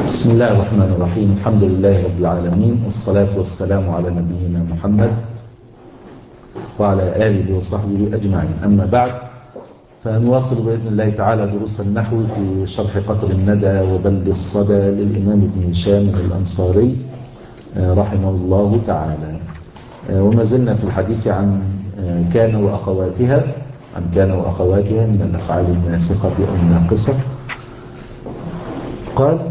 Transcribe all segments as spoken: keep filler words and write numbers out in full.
بسم الله الرحمن الرحيم. الحمد لله رب العالمين، والصلاة والسلام على نبينا محمد وعلى آله وصحبه أجمعين. أما بعد، فنواصل بإذن الله تعالى دروس النحو في شرح قطر الندى وبل الصدى للإمام ابن هشام الأنصاري رحمه الله تعالى. وما زلنا في الحديث عن كان وأخواتها عن كان وأخواتها من الأفعال الناسخة أو الناقصة. قال: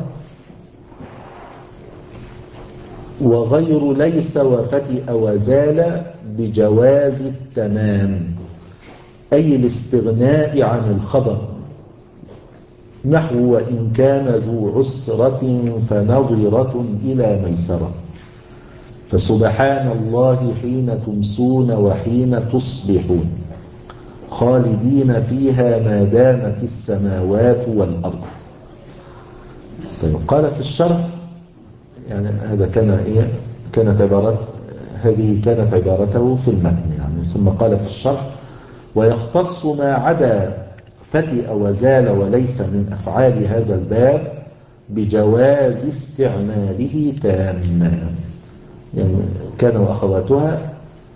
وغير ليس وفتئ وزال بجواز التمام، أي الاستغناء عن الخبر، نحو وإن كان ذو عسرة فنظرة إلى ميسرة، فسبحان الله حين تمسون وحين تصبحون، خالدين فيها ما دامت السماوات والأرض. طيب، قال في الشرح، يعني هذا كان إيه كانت عبارات هذه كانت عبارته في المتن يعني. ثم قال في الشرح: ويختص ما عدا فتئ وزال وليس من أفعال هذا الباب بجواز استعماله تاما. يعني كان وأخواتها،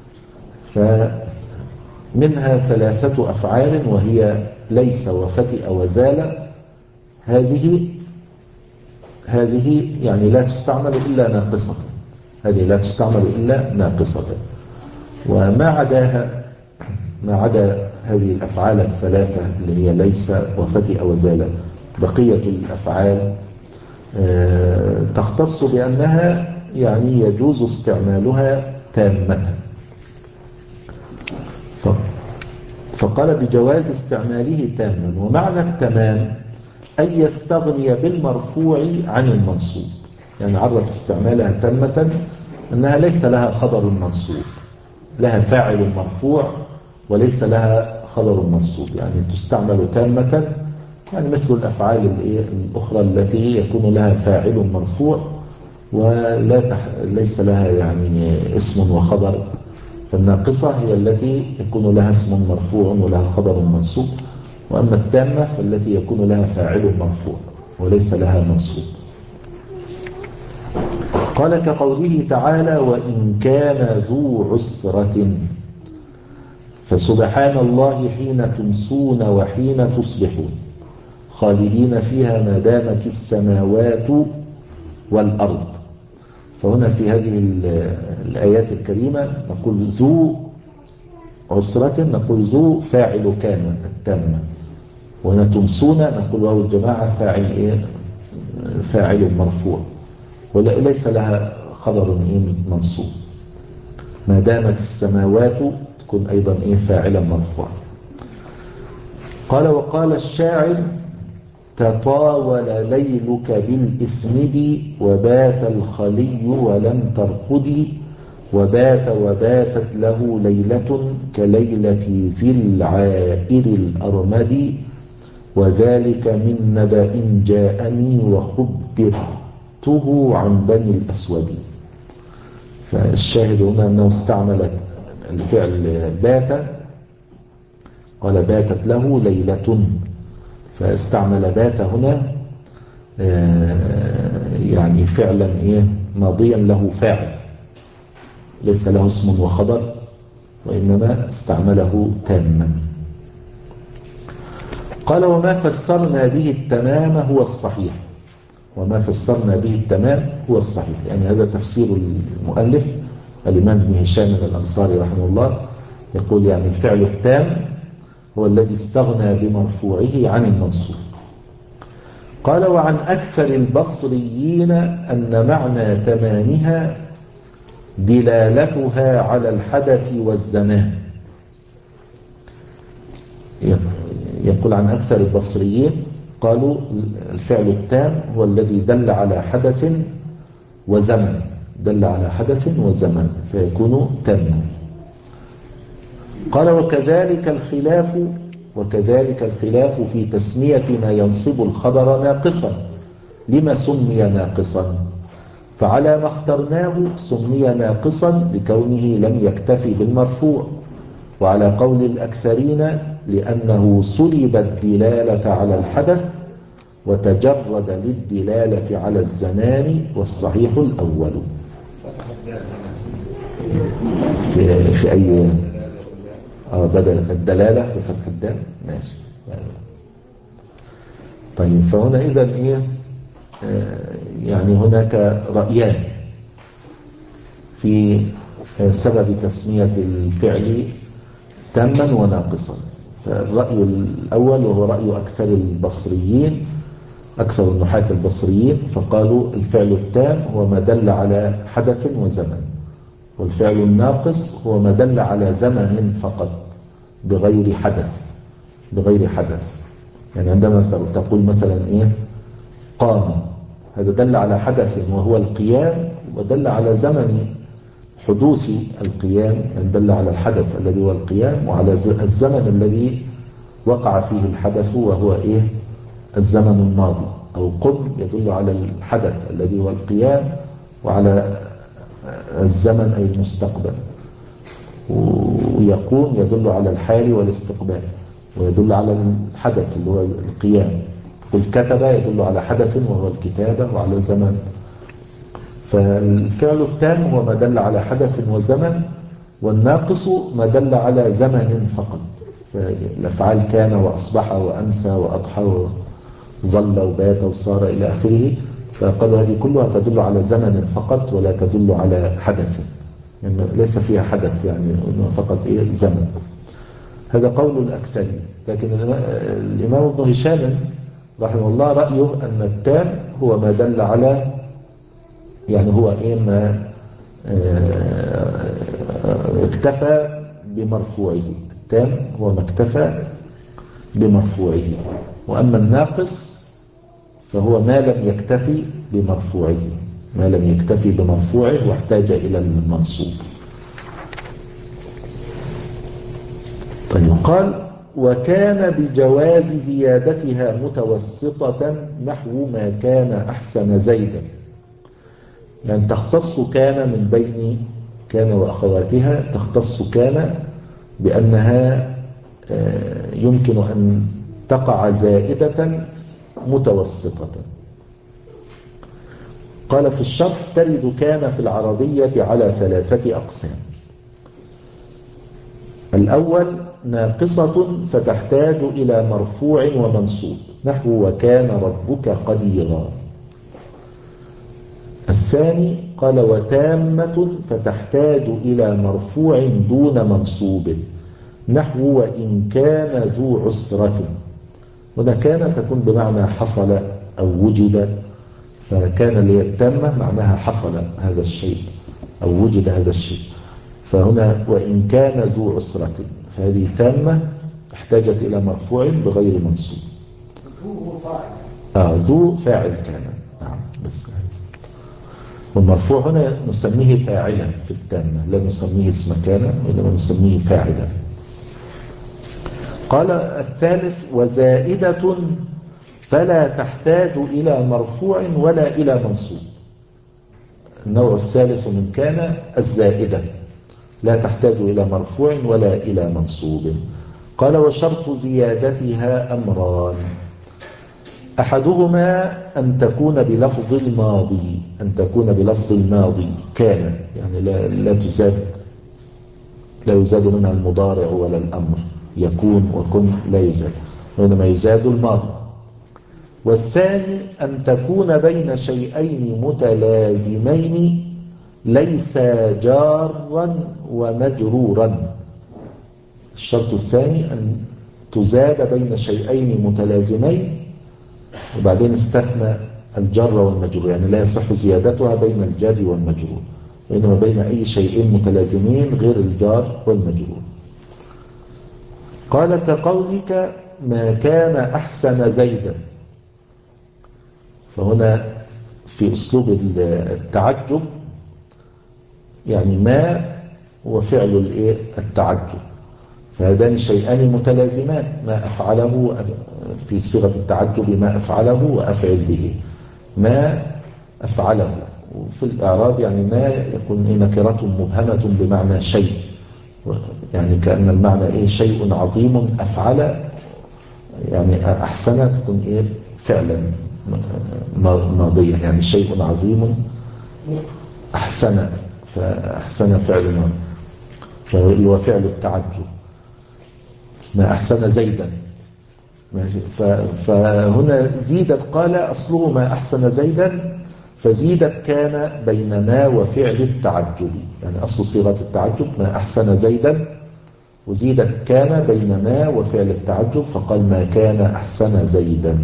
فمنها ثلاثة أفعال وهي ليس وفتئ وزال. هذه هذه يعني لا تستعمل إلا ناقصة، هذه لا تستعمل إلا ناقصة. وما عداها ما عدا هذه الأفعال الثلاثة اللي هي ليس وفتئ وزال، بقية الأفعال تختص بأنها يعني يجوز استعمالها تامة. فقال بجواز استعماله تاما. ومعنى التمام أن يستغني بالمرفوع عن المنصوب، يعني عرف استعمالها تامة أنها ليس لها خبر منصوب، لها فاعل مرفوع وليس لها خبر منصوب، يعني تستعمل تامة، يعني مثل الأفعال الأخرى التي يكون لها فاعل مرفوع ولا تح... ليس لها يعني اسم وخبر. فالناقصة هي التي يكون لها اسم مرفوع ولها خبر منصوب، وأما التامة فالتي يكون لها فاعل مرفوع وليس لها منصوب. قال: كقوله تعالى: وإن كان ذو عسرة، فسبحان الله حين تمسون وحين تصبحون، خالدين فيها ما دامت السماوات والأرض. فهنا في هذه الآيات الكريمة نقول ذو عسرة، نقول ذو فاعل كان التامة، وهنا تمسون نقول واو الجماعة فاعل إيه فاعل مرفوع وليس لها خبر إيه منصوب. ما دامت السماوات تكون أيضا إيه فاعلا مرفوعا. قال: وقال الشاعر: تطاول ليلك بالإثمد وبات الخلي ولم ترقدي، وبات وباتت له ليلة كليلة ذي العائر الأرمد، وذلك من نبأ جاءني وخبرته عن بني الأسود. فالشاهد هنا أنه استعمل الفعل بات، قال باتت له ليلة، فاستعمل بات هنا يعني فعلا إيه ماضيا له فاعل ليس له اسم وخبر، وإنما استعمله تاما. قال: وما فسرنا به التمام هو الصحيح. وما فسرنا به التمام هو الصحيح، يعني هذا تفسير المؤلف الإمام ابن هشام الأنصاري رحمه الله. يقول يعني الفعل التام هو الذي استغنى بمرفوعه عن المنصوب. قال: وعن أكثر البصريين أن معنى تمامها دلالتها على الحدث والزمان. يقول عن أكثر البصريين قالوا الفعل التام هو الذي دل على حدث وزمن، دل على حدث وزمن فيكون تاما. قال: وكذلك الخلاف وكذلك الخلاف في تسمية ما ينصب الخبر ناقصا، لما سمي ناقصا؟ فعلى ما اخترناه سمي ناقصا لكونه لم يكتفي بالمرفوع، وعلى قول الأكثرين لأنه صلب الدلالة على الحدث وتجرد للدلالة على الزمان والصحيح الأول. في, في أي آه بدل الدلالة بفتح الدال ماشي. طيب فهنا إذن إيه آه يعني هناك رأيان في سبب تسمية الفعل تاما وناقصا. فالرأي الأول وهو رأي أكثر البصريين أكثر النحاة البصريين، فقالوا الفعل التام هو ما دل على حدث وزمن، والفعل الناقص هو ما دل على زمن فقط بغير حدث بغير حدث. يعني عندما تقول مثلا إيه قام، هذا دل على حدث وهو القيام، ودل على زمن حدوث القيام، يعني دل على الحدث الذي هو القيام وعلى الزمن الذي وقع فيه الحدث وهو إيه الزمن الماضي. أو قم يدل على الحدث الذي هو القيام وعلى الزمن أي المستقبل. ويقوم يدل على الحال والاستقبال ويدل على الحدث اللي هو القيام. قل كتب يدل على حدث وهو الكتابة وعلى زمن. فالفعل التام هو ما دل على حدث وزمن، والناقص ما دل على زمن فقط. فالأفعال كان وأصبح وأمسى وأضحى وظل وبات وصار إلى آخره، فقالوا هذه كلها تدل على زمن فقط ولا تدل على حدث، يعني ليس فيها حدث، يعني فقط إيه زمن. هذا قول الأكثرين. لكن الإمام ابن هشام رحمه الله رأيه أن التام هو ما دل على، يعني هو إيه ما اكتفى بمرفوعه. التام هو ما اكتفى بمرفوعه، وأما الناقص فهو ما لم يكتفي بمرفوعه ما لم يكتفي بمرفوعه واحتاج إلى المنصوب. طيب قال وكان بجواز زيادتها متوسطة نحو ما كان أحسن زيدا، يعني تختص كان من بين كان وأخواتها، تختص كان بأنها يمكن أن تقع زائدة متوسطة. قال في الشرح ترد كان في العربية على ثلاثة أقسام. الأول ناقصة فتحتاج إلى مرفوع ومنصوب نحو وكان ربك قديرا. الثاني قال وتامة فتحتاج إلى مرفوع دون منصوب نحو وإن كان ذو عسرة. هنا كان تكون بمعنى حصل أو وجد، فكان اللي التامة معناها حصل هذا الشيء أو وجد هذا الشيء. فهنا وإن كان ذو عسرة، فهذه تامة احتاجت إلى مرفوع بغير منصوب. ذو فاعل آه ذو فاعل كان، نعم. بس والمرفوع هنا نسميه فاعلا في التامة، لا نسميه اسم كان وإنما نسميه فاعلا. قال الثالث وزائدة فلا تحتاج إلى مرفوع ولا إلى منصوب. النوع الثالث من كان الزائدة لا تحتاج إلى مرفوع ولا إلى منصوب. قال وشرط زيادتها أمران، أحدهما أن تكون بلفظ الماضي أن تكون بلفظ الماضي كان، يعني لا, لا تزاد لا يزاد منها المضارع ولا الأمر، يكون وكن لا يزاد، وإنما يزاد الماضي. والثاني أن تكون بين شيئين متلازمين ليس جارا ومجرورا. الشرط الثاني أن تزاد بين شيئين متلازمين، وبعدين استثنى الجر والمجرور، يعني لا يصح زيادتها بين الجر والمجرور، وإنما بين أي شيئين متلازمين غير الجار والمجرور. قال كقولك ما كان أحسن زيدا، فهنا في أسلوب التعجب، يعني ما وفعل التعجب، فهذان شيئان متلازمان، ما أفعله في صيغة التعجب ما أفعله وأفعل به، ما أفعله. وفي الإعراب يعني ما يكون نكرة مبهمة بمعنى شيء، يعني كأن المعنى إيه شيء عظيم أفعل يعني أحسن تكون إيه فعلا ماضيا، يعني شيء عظيم أحسن، فأحسن فعل ماضي، فهو فعل التعجب. ما أحسن زيدا ماشي. فهنا زيدت، قال أصله ما أحسن زيدا، فزيدت كان بين ما وفعل التعجب، يعني أصل صيغة التعجب ما أحسن زيدا، وزيدت كان بين ما وفعل التعجب، فقال ما كان أحسن زيدا.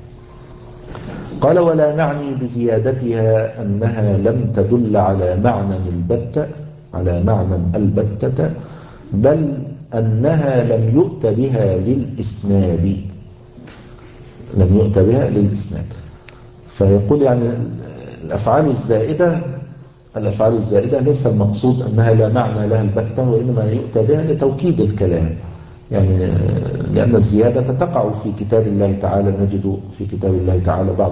قال ولا نعني بزيادتها أنها لم تدل على معنى البتة على معنى البتة، بل أنها لم يؤت بها للإسناد، لم يؤت بها للإسناد. فيقول يعني الأفعال الزائدة الأفعال الزائدة ليس المقصود أنها لا معنى لها البتة، وإنما يؤتى بها لتوكيد الكلام، يعني لأن الزيادة تقع في كتاب الله تعالى. نجد في كتاب الله تعالى بعض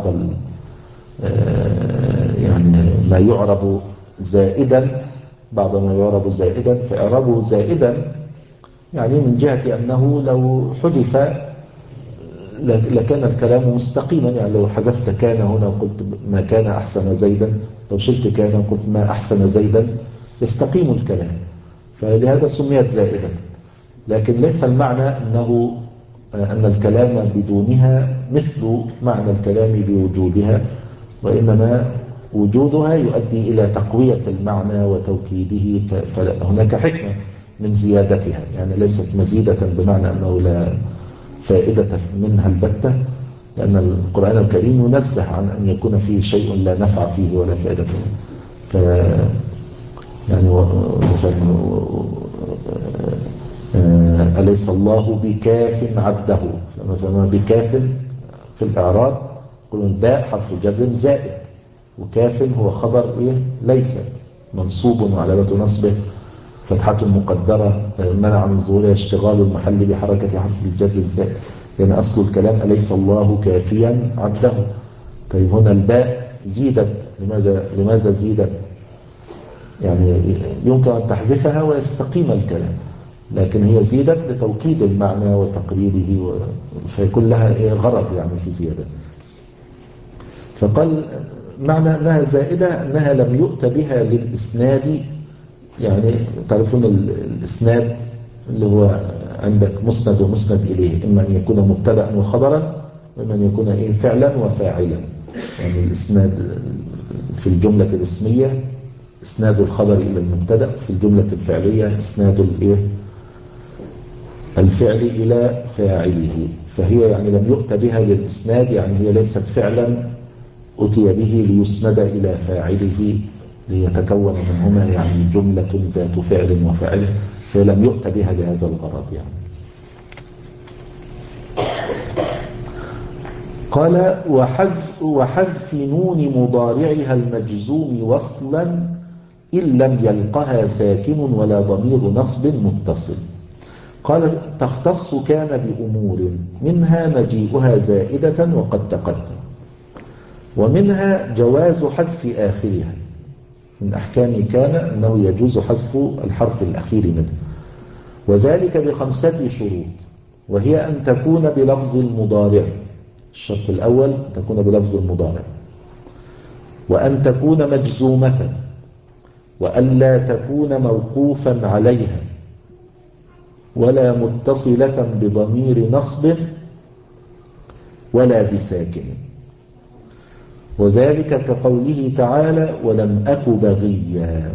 يعني ما يعرب زائدا، بعض ما يعرب زائدا، فإعرابه زائدا يعني من جهة أنه لو حذف لكان الكلام مستقيما، يعني لو حذفت كان هنا وقلت ما كان أحسن زيدا، لو شلت كان وقلت ما أحسن زيدا يستقيم الكلام، فلهذا سميت زائدة. لكن ليس المعنى أنه أن الكلام بدونها مثل معنى الكلام بوجودها، وإنما وجودها يؤدي إلى تقوية المعنى وتوكيده، فهناك حكمة من زيادتها، يعني ليست مزيدة بمعنى أنه لا فائدة منها البتة، لأن القرآن الكريم ينزه عن أن يكون فيه شيء لا نفع فيه ولا فائدة منه. ف يعني مثلا أليس الله بكاف عبده، فمثلا بكاف في الإعراب يقولون باء حرف جر زائد، وكاف هو خبر إيه ليس منصوب وعلامة نصبه فتحة مقدرة منع من ظهورها اشتغال المحل بحركة حرف الجر الزائد، يعني أصل الكلام أليس الله كافيا عبده. طيب هنا الباء زيدت، لماذا لماذا زيدت؟ يعني يمكن أن تحذفها ويستقيم الكلام، لكن هي زيدت لتوكيد المعنى وتقريبه، فيكون لها غرض يعني في زيادة. فقال معنى أنها زائدة أنها لم يؤت بها للإسناد، يعني تعرفون الإسناد اللي هو عندك مسند ومسند إليه، إما أن يكون مبتدأ وخبرا، وإما أن يكون إيه فعلا وفاعلا. يعني الإسناد في الجملة الاسمية إسناد الخبر إلى المبتدأ، في الجملة الفعلية إسناد الإيه الفعل إلى فاعله. فهي يعني لم يؤت بها للإسناد، يعني هي ليست فعلا أتي به ليسند إلى فاعله ليتكون منهما يعني جملة ذات فعل وفاعل، فلم يؤت بها لهذا الغرض يعني. قال وحذف, وحذف نون مضارعها المجزوم وصلا إن لم يلقها ساكن ولا ضمير نصب متصل. قال تختص كان بأمور منها مجيئها زائدة وقد تقدم، ومنها جواز حذف آخرها. من أحكام كان أنه يجوز حذف الحرف الأخير منه، وذلك بخمسة شروط، وهي أن تكون بلفظ المضارع. الشرط الأول أن تكون بلفظ المضارع، وأن تكون مجزومة، وألا تكون موقوفا عليها ولا متصلة بضمير نصب ولا بساكن، وذلك كقوله تعالى ولم أك بغيا.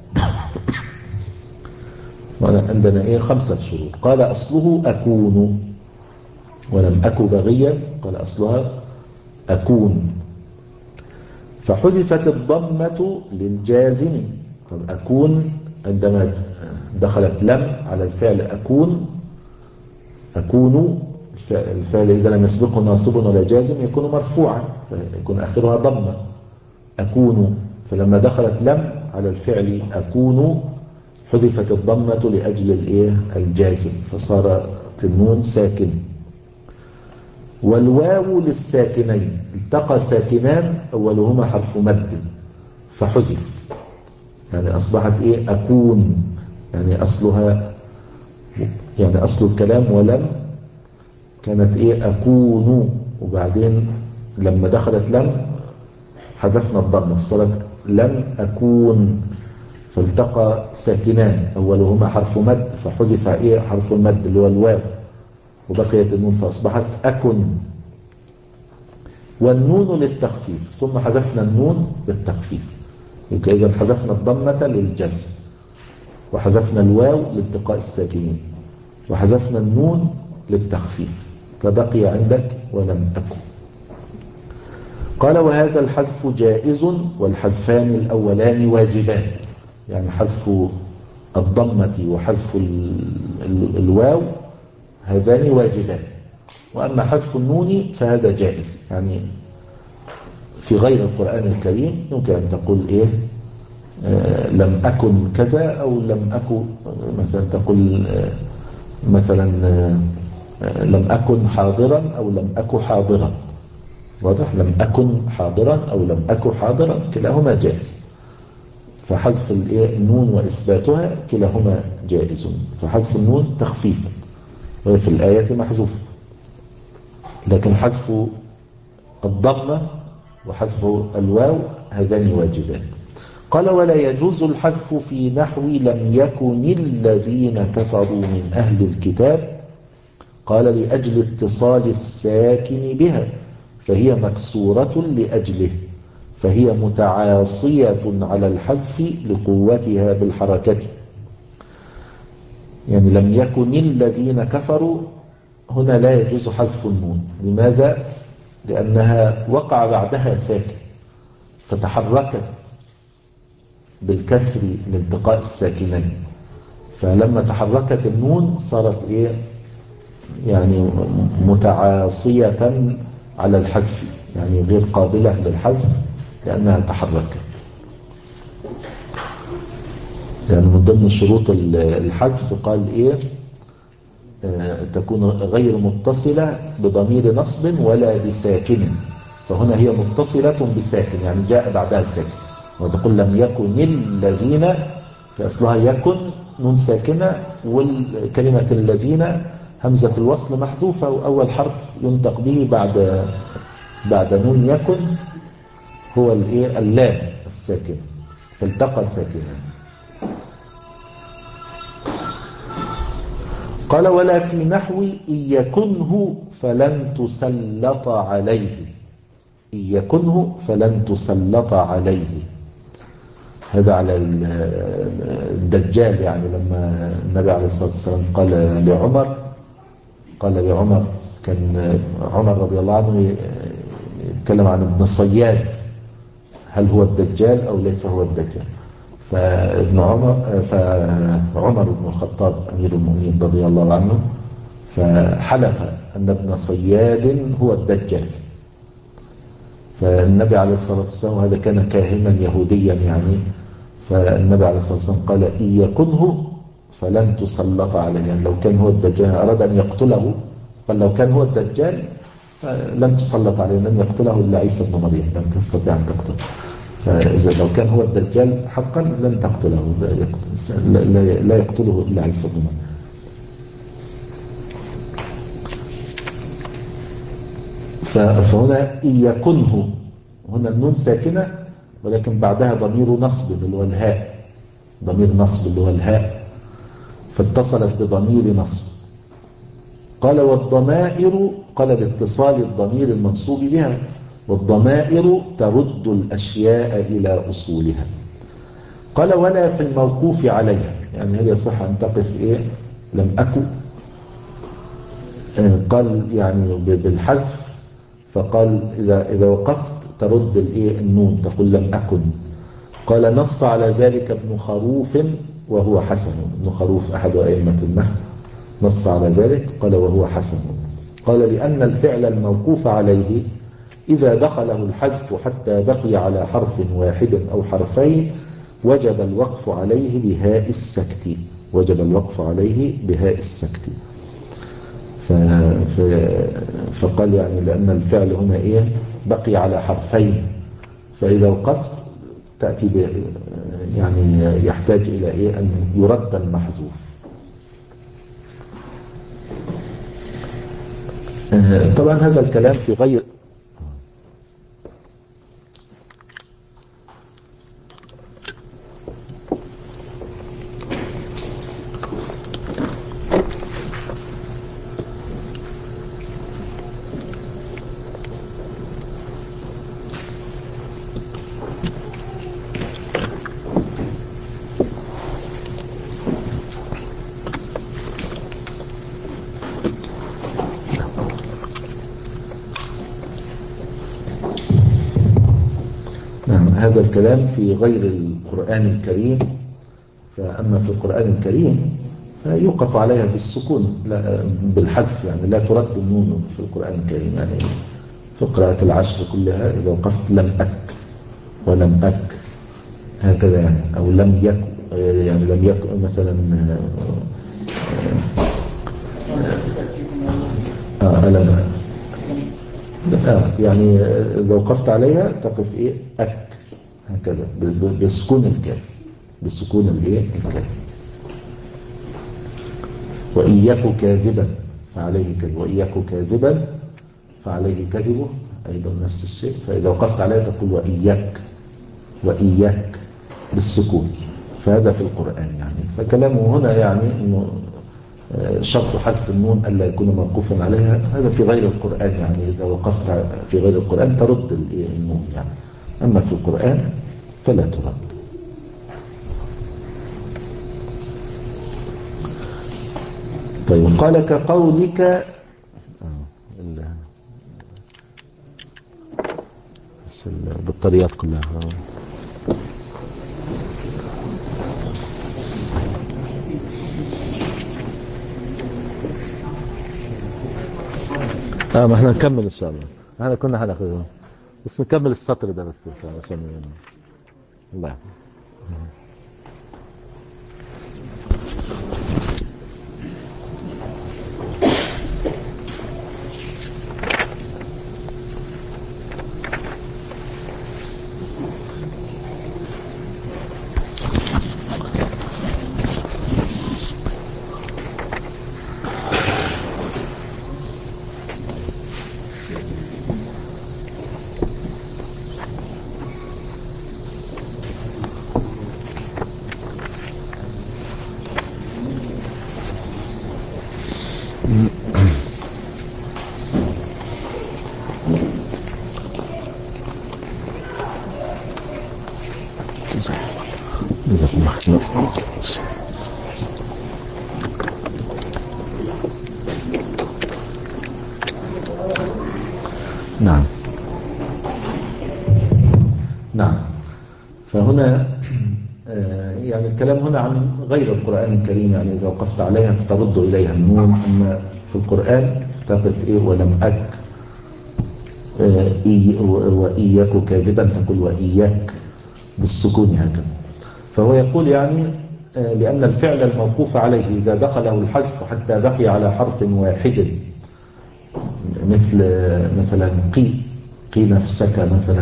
عندنا إيه خمسة شروط. قال أصله أكون، ولم أك بغيا قال أصلها أكون، فحذفت الضمة للجازم. طب أكون عندما دخلت لم على الفعل أكون، أكون الفعل إذا لم يسبقه ناصب ولا جازم يكون مرفوعا، فيكون آخرها ضمة أكون. فلما دخلت لم على الفعل أكون حذفت الضمة لأجل الإيه الجازم، فصارت النون ساكن. والواو للساكنين، التقى ساكنان أولهما حرف مد فحذف، يعني أصبحت إيه أكون، يعني أصلها يعني أصل الكلام ولم كانت إيه أكون، وبعدين لما دخلت لم حذفنا الضم في صورة لم أكون، فالتقى ساكنان أولهما حرف مد فحذف إيه حرف المد اللي هو الواو وبقيت النون فأصبحت أكن. والنون للتخفيف، ثم حذفنا النون للتخفيف، يبقى إذا حذفنا الضمة للجزم، وحذفنا الواو لالتقاء الساكنين، وحذفنا النون للتخفيف، فبقي عندك ولم أكن. قال وهذا الحذف جائز والحذفان الأولان واجبان، يعني حذف الضمة وحذف الواو هذان واجبان، وأما حذف النون فهذا جائز. يعني في غير القرآن الكريم يمكن أن تقول إيه آه لم أكن كذا، أو لم أكن مثلا تقول آه مثلا آه لم أكن حاضرا أو لم أكن حاضرا، واضح؟ لم أكن حاضرا أو لم أكن حاضرا كلاهما جائز، فحذف النون وإثباتها كلاهما جائز، فحذف النون تخفيفا وهي في الآية محذوفة، لكن حذف الضمة وحذف الواو هذان واجبان. قال ولا يجوز الحذف في نحو لم يكن الذين كفروا من أهل الكتاب، قال لأجل اتصال الساكن بها، فهي مكسورة لأجله، فهي متعاصية على الحذف لقوتها بالحركة. يعني لم يكن الذين كفروا هنا لا يجوز حذف النون. لماذا؟ لأنها وقع بعدها ساكن فتحركت بالكسر لالتقاء الساكنين، فلما تحركت النون صارت إيه يعني متعاصية على الحذف، يعني غير قابلة للحذف لأنها تحركت. يعني من ضمن شروط الحذف قال إيه آه تكون غير متصلة بضمير نصب ولا بساكن، فهنا هي متصلة بساكن يعني جاء بعدها ساكن، وتقول لم يكن الذين في أصلها يكن نون ساكنة، والكلمة الذين همزة الوصل محذوفة، وأول حرف ينطق به بعد بعد نون يكن هو الايه اللام الساكن، فالتقى ساكنا. قال ولا في نحو إن يكنه فلن تسلط عليه، إن يكنه فلن تسلط عليه، هذا على الدجال. يعني لما النبي عليه الصلاة والسلام قال لعمر قال لعمر كان عمر رضي الله عنه يتكلم عن ابن صياد، هل هو الدجال أو ليس هو الدجال؟ فابن عمر فعمر بن الخطاب أمير المؤمنين رضي الله عنه فحلف أن ابن صياد هو الدجال. فالنبي عليه الصلاة والسلام وهذا كان كاهنا يهوديا يعني، فالنبي عليه الصلاة والسلام قال إن يكنه فلن تسلط عليه، يعني لو كان هو الدجال أراد أن يقتله، قال لو كان هو الدجال لن تسلط عليه، لن يقتله إلا عيسى بن مريم، لن تستطيع أن تقتله. فإذا لو كان هو الدجال حقا لن تقتله، لا يقتله إلا عيسى بن مريم. فهنا إن يكنه، هنا النون ساكنة ولكن بعدها ضمير نصب اللي هو الهاء، ضمير نصب اللي هو الهاء، فاتصلت بضمير نصب. قال والضمائر، قال لاتصال الضمير المنصوب بها، والضمائر ترد الأشياء إلى أصولها. قال ولا في الموقوف عليها، يعني هل يصح أن تقف إيه لم أكن؟ قال يعني بالحذف، فقال إذا إذا وقفت ترد الإيه النون تقول لم أكن. قال نص على ذلك ابن خروف وهو حسن، ابن خروف أحد أئمة النحو نص على ذلك قال وهو حسن. قال لأن الفعل الموقوف عليه إذا دخله الحذف حتى بقي على حرف واحد أو حرفين وجب الوقف عليه بهاء السكت، وجب الوقف عليه بهاء السكت. فقال يعني لأن الفعل هنا إيه بقي على حرفين، فإذا وقفت تأتي يعني يحتاج إلى إيه أن يرد المحذوف. آه، طبعا هذا الكلام في غير نعم، هذا الكلام في غير القرآن الكريم. فأما في القرآن الكريم فيوقف عليها بالسكون، لا بالحذف، يعني لا ترد النون في القرآن الكريم. يعني في قراءة العشر كلها إذا وقفت لم أك ولم أك هكذا، يعني أو لم يك، يعني لم يك مثلا آه ألم آه يعني إذا وقفت عليها تقف إيه أك هكذا بسكون الكاف، بسكون الإيه الكاف. وإن يك كاذبا فعليه كذب، وإن يك كاذبا فعليه كذبه، أيضا نفس الشيء. فإذا وقفت عليها تقول وإياك، وإياك بالسكون. فهذا في القرآن يعني. فكلامه هنا يعني إنه شرط حذف النون ألا يكون موقوفا عليها، هذا في غير القرآن. يعني إذا وقفت في غير القرآن ترد النون يعني، أما في القرآن فلا ترد. طيب قال كقولك آه البطاريات كلها اه ما احنا نكمل ان شاء الله. احنا كنا هناخد بس نكمل السطر ده بس عشان عشان الله. جزاكم الله خير. نعم نعم. فهنا يعني الكلام هنا عن غير القرآن الكريم. يعني إذا وقفت عليها فترد إليها النون. أما في القرآن فتقف إيه ولم أك وإياك كاذبا تقول وإياك بالسكون هكذا. فهو يقول يعني لأن الفعل الموقوف عليه إذا دخله الحذف حتى بقي على حرف واحد، مثل مثلا قي قي نفسك مثلا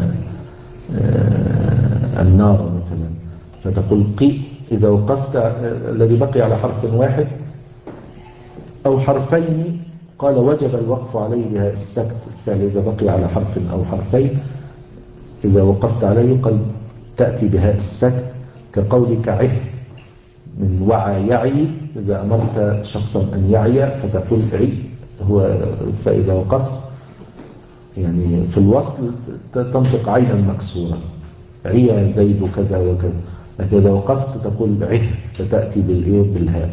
النار مثلا، فتقول قي إذا وقفت الذي بقي على حرف واحد أو حرفين قال وجب الوقف عليه بها السكت. الفعل إذا بقي على حرف أو حرفين إذا وقفت عليه قال تأتي بها السكت، كقولك عه من وعى يعي. إذا أمرت شخصا أن يعي فتقول عي هو. فإذا وقفت يعني في الوصل تنطق عينا مكسورة، عي زيد كذا وكذا. لكن إذا وقفت تقول عه فتأتي بالإيه بالهاء.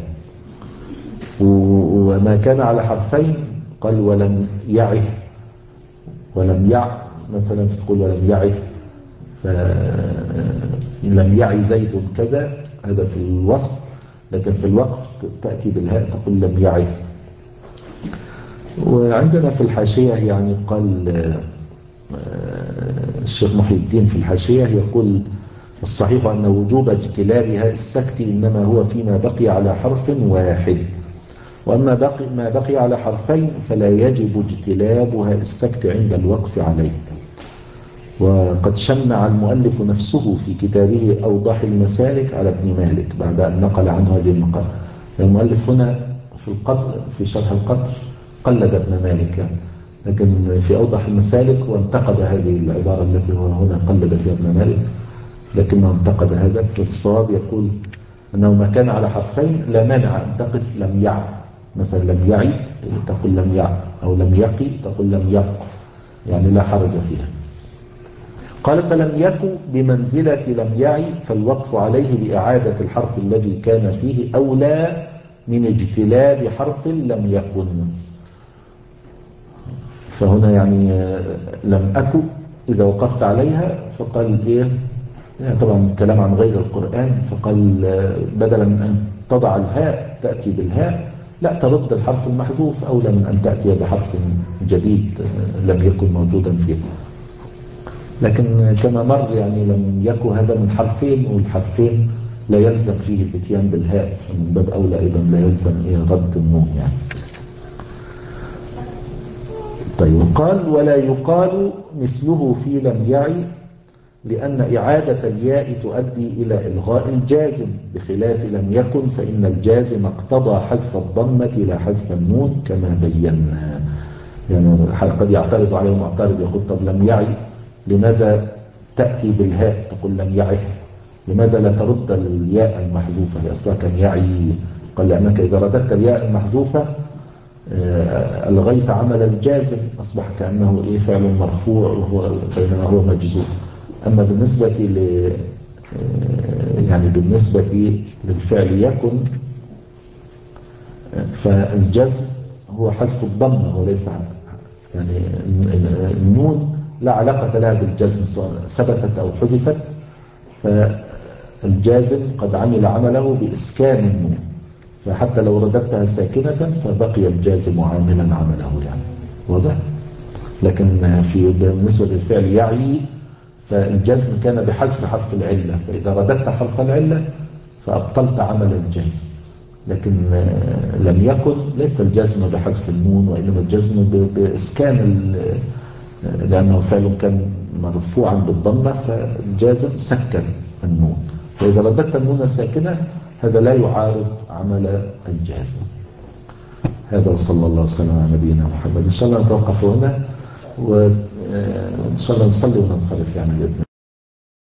وما كان على حرفين قال ولم يعه ولم يع مثلا فتقول ولم يعه، فلم يعي زيد كذا، هذا في الوصل. لكن في الوقف تأتي بالهاء تقول لم يعي. وعندنا في الحاشية يعني قال الشيخ محي الدين في الحاشية يقول الصحيح أن وجوب اجتلابها السكت إنما هو فيما بقي على حرف واحد، وأما بقي ما بقي على حرفين فلا يجب اجتلابها السكت عند الوقف عليه. وقد شنع المؤلف نفسه في كتابه أوضاح المسالك على ابن مالك بعد أن نقل عنه هذه المقالة. المؤلف هنا في القطر في شرح القطر قلد ابن مالك يعني. لكن في أوضح المسالك وانتقد هذه العبارة التي هو هنا قلد فيها ابن مالك، لكنه انتقد هذا. في الصواب يقول أنه ما كان على حرفين لا مانع أن تقف لم يع، مثلا لم يعي تقول لم يع، أو لم يقي تقول لم يق، يعني لا حرج فيها. قال فلم يكن بمنزلة لم يعي، فالوقف عليه بإعادة الحرف الذي كان فيه أولى من اجتلاب حرف لم يكن. فهنا يعني لم أكن إذا وقفت عليها فقال إيه، يعني طبعا الكلام عن غير القرآن، فقال بدلا من أن تضع الهاء تأتي بالهاء، لا ترد الحرف المحذوف أولى من أن تأتي بحرف جديد لم يكن موجودا فيه. لكن كما مر يعني لم يكن هذا من حرفين، والحرفين لا يلزم فيه الاتيان بالهاء، فمن باب أولى أيضا لا يلزم إيه رد النون يعني. طيب قال ولا يقال مثله في لم يعي، لأن إعادة الياء تؤدي إلى إلغاء الجازم، بخلاف لم يكن فإن الجازم اقتضى حذف الضمة لا حذف النون كما بينا. يعني قد يعترض عليه معترض يقول طب لم يعي لماذا تأتي بالهاء تقول لم يعه، لماذا لا ترد الياء المحذوفة، هي أصلا كان يعي. قال لأنك إذا رددت الياء المحذوفة ألغيت عمل الجازم، أصبح كأنه إيه فعل مرفوع وهو بينما هو مجزوم. أما بالنسبة ل يعني بالنسبة للفعل يكن فالجزم هو حذف الضمة وليس يعني النون لا علاقة لها بالجزم سواء ثبتت أو حذفت، فالجازم قد عمل عمله بإسكان النون، فحتى لو رددتها ساكنة فبقي الجازم عاملا عمله يعني واضح. لكن في بالنسبة للفعل يعي فالجزم كان بحذف حرف العلة، فإذا رددت حرف العلة فأبطلت عمل الجازم. لكن لم يكن ليس الجزم بحذف النون، وإنما الجزم بإسكان، لأنه فعل كان مرفوعا بالضمة فالجازم سكن النون، فإذا رددت النون ساكنة هذا لا يعارض عمل الجازم. هذا وصلى الله وسلم على نبينا محمد. إن شاء الله نتوقف هنا، وإن شاء الله نصلي وننصرف يعني بإذن الله.